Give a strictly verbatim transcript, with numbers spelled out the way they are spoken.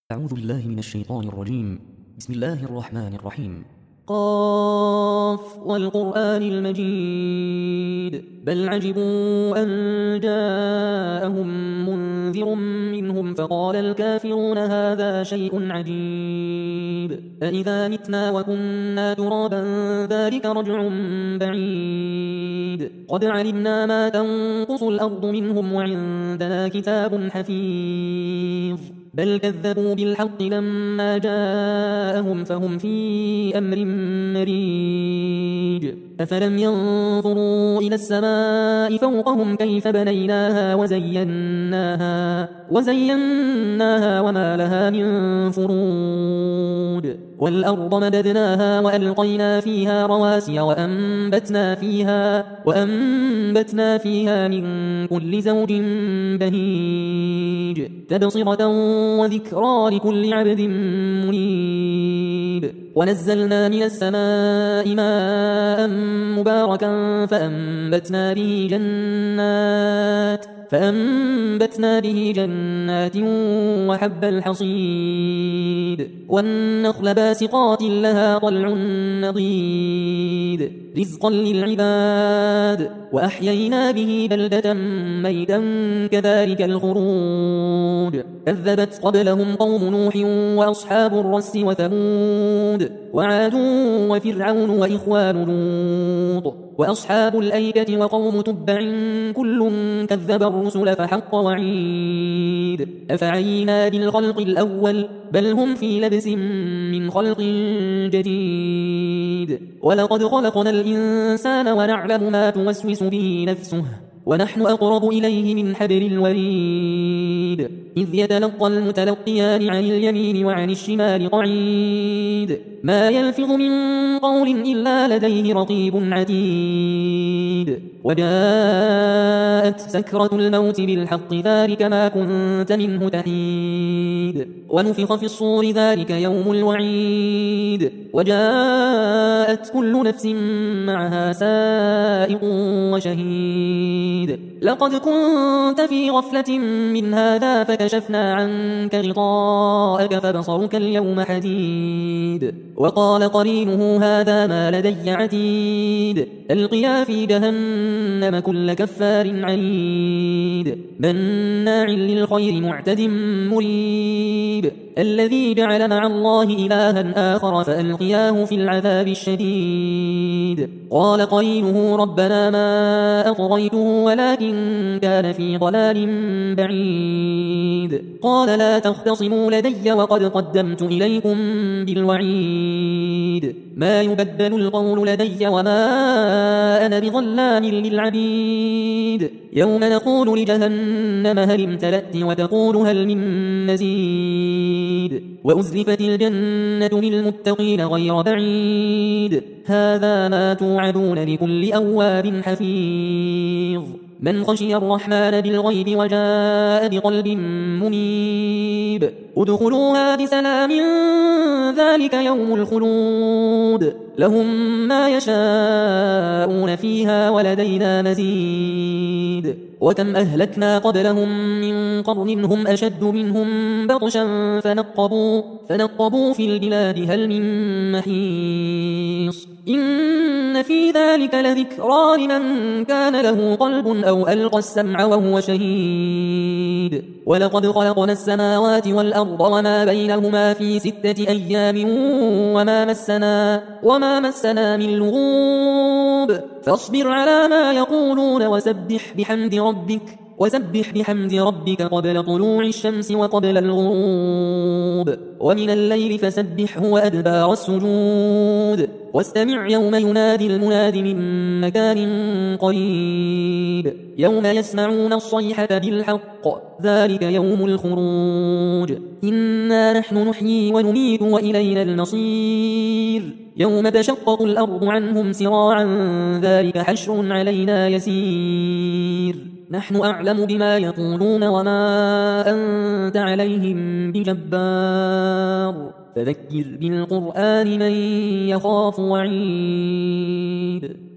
أعوذ بالله من الشيطان الرجيم. بسم الله الرحمن الرحيم. قاف والقرآن المجيد بل عجبوا أن جاءهم منذر منهم فقال الكافرون هذا شيء عجيب أإذا متنا وكنا ترابا ذلك رجع بعيد قد علمنا ما تنقص الأرض منهم وعندنا كتاب حفيظ بل كذبوا بالحق لما جاءهم فهم في أمر مريج أفلم ينظروا إلى السماء فوقهم كيف بنيناها وزيناها وزيناها وما لها من فروج والأرض مددناها وألقينا فيها رواسي وأنبتنا فيها وأنبتنا فيها من كل زوج بهيج تبصرة وذكرى لكل عبد منيب ونزلنا من السماء ماء مباركا فأنبتنا به جنات فأنبتنا به جنات وحب الحصيد والنخل باسقات لها طلع نضيد رزقا للعباد وأحيينا به بلدة ميتا كذلك الخروج كذبت قبلهم قوم نوح وأصحاب الرس وثمود وعاد وفرعون وإخوان لوط وأصحاب الأيكة وقوم تبع كل كذب الرسل فحق وعيد أفعينا بالخلق الأول بل هم في لبس من خلق جديد ولقد خلقنا الإنسان ونعلم ما توسوس به نفسه ونحن أقرب إليه من حبل الوريد إذ يتلقى المتلقيان عن اليمين وعن الشمال قعيد ما يلفظ من قول إلا لديه رقيب عتيد وجاءت سكرة الموت بالحق ذلك ما كنت منه تحيد ونفخ في الصور ذلك يوم الوعيد وجاءت كل نفس معها سائق وشهيد لقد كنت في غفلة من هذا فكشفنا عنك غطاءك فبصرك اليوم حديد وقال قرينه هذا ما لدي عتيد القيا في جهنم كل كفار عنيد مناع للخير معتد مريب الذي جعل مع الله إلها آخر فألقياه في العذاب الشديد قال قرينه ربنا ما أطغيته ولكن كان في ضلال بعيد قال لا تختصموا لدي وقد قدمت إليكم بالوعيد ما يبدل القول لدي وما أنا بظلام للعبيد يوم نقول لجهنم هل امتلأت وتقول هل من مزيد وأزلفت الجنة للمتقين غير بعيد هذا ما توعدون لكل أواب حفيظ من خشي الرحمن بالغيب وجاء بقلب منيب ادخلوها بسلام ذلك يوم الخلود لهم ما يشاءون فيها ولدينا مزيد وكم أهلكنا قبلهم من قرن هم أشد منهم بطشا فنقبوا, فنقبوا في البلاد هل من محيص إن في ذلك لذكرى لمن كان له قلب أو ألقى السمع وهو شهيد ولقد خلقنا السماوات والأرض وما بينهما في ستة أيام وما مسنا, وما مسنا من لغوب فاصبر على ما يقولون وسبح بحمد ربك وسبح بحمد ربك قبل طلوع الشمس وقبل الغروب ومن الليل فسبحه وأدبار السجود واستمع يوم ينادي المناد من مكان قريب يوم يسمعون الصيحة بالحق ذلك يوم الخروج إنا نحن نحيي ونميت وإلينا المصير يوم تشقق الأرض عنهم سراعا ذلك حشر علينا يسير نحن أعلم بما يقولون وما أنت عليهم بجبار فذكر بالقرآن من يخاف وعيد